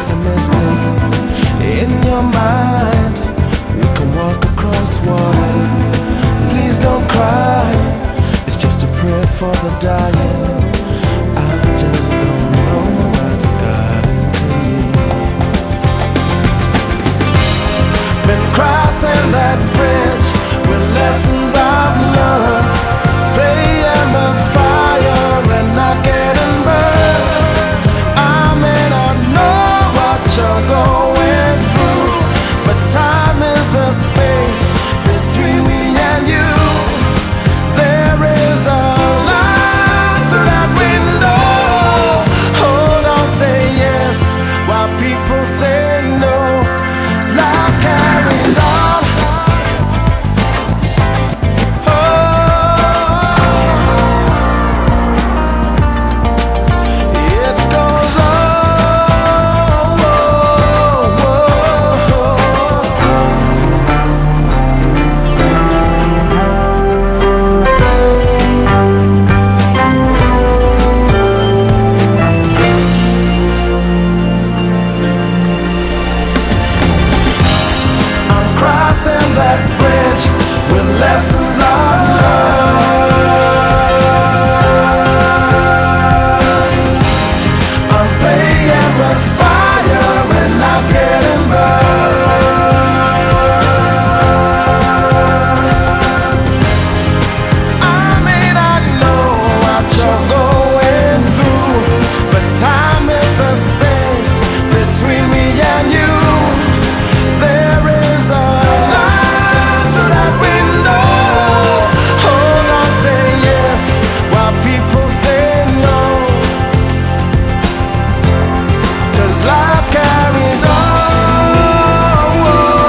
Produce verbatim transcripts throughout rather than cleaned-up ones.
pessimistic. In your mind, we can walk across water. Please don't cry, it's just a prayer for the dying. I just don't know what's got into me. Been crossing that bridge with lessons I've learned, playing with fire and not getting burned. I may not know what you're going through, but time is the space between me and you. There is a light through that window. Hold on, say yes while people say no. Life carries on. That bridge with lessons I've learned. I'm playing with fire and not getting burned. I may not know what you're going through, but time is the space between me and you. There is a people say no, 'cause life carries on.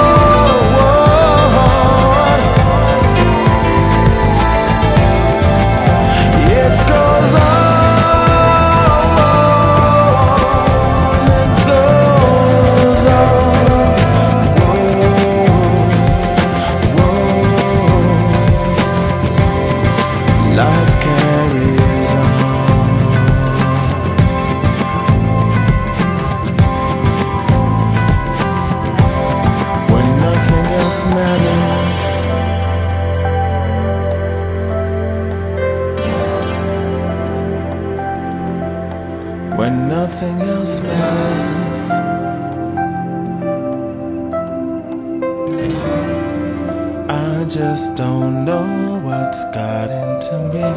It goes on, it goes on. Life carries on. When nothing else matters, when nothing else matters, I just don't know what's got into me.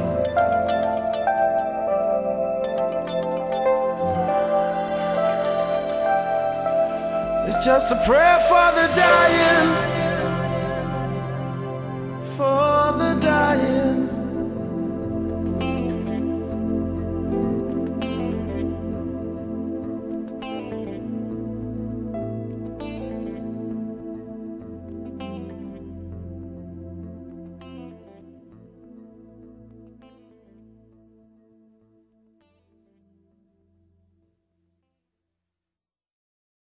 It's just a prayer for the dying, for the dying.